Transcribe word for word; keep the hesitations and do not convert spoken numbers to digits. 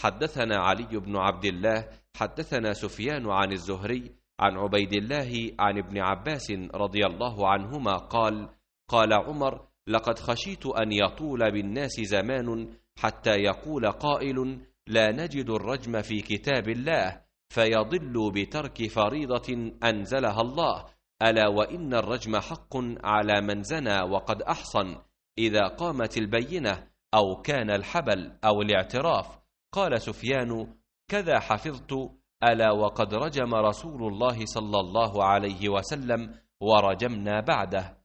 حدثنا علي بن عبد الله حدثنا سفيان عن الزهري عن عبيد الله عن ابن عباس رضي الله عنهما قال: قال عمر: لقد خشيت أن يطول بالناس زمان حتى يقول قائل: لا نجد الرجم في كتاب الله، فيضل بترك فريضة أنزلها الله. ألا وإن الرجم حق على من زنى وقد أحصن إذا قامت البينة أو كان الحبل أو الاعتراف. قال سفيان: كذا حفظت. ألا وقد رجم رسول الله صلى الله عليه وسلم ورجمنا بعده.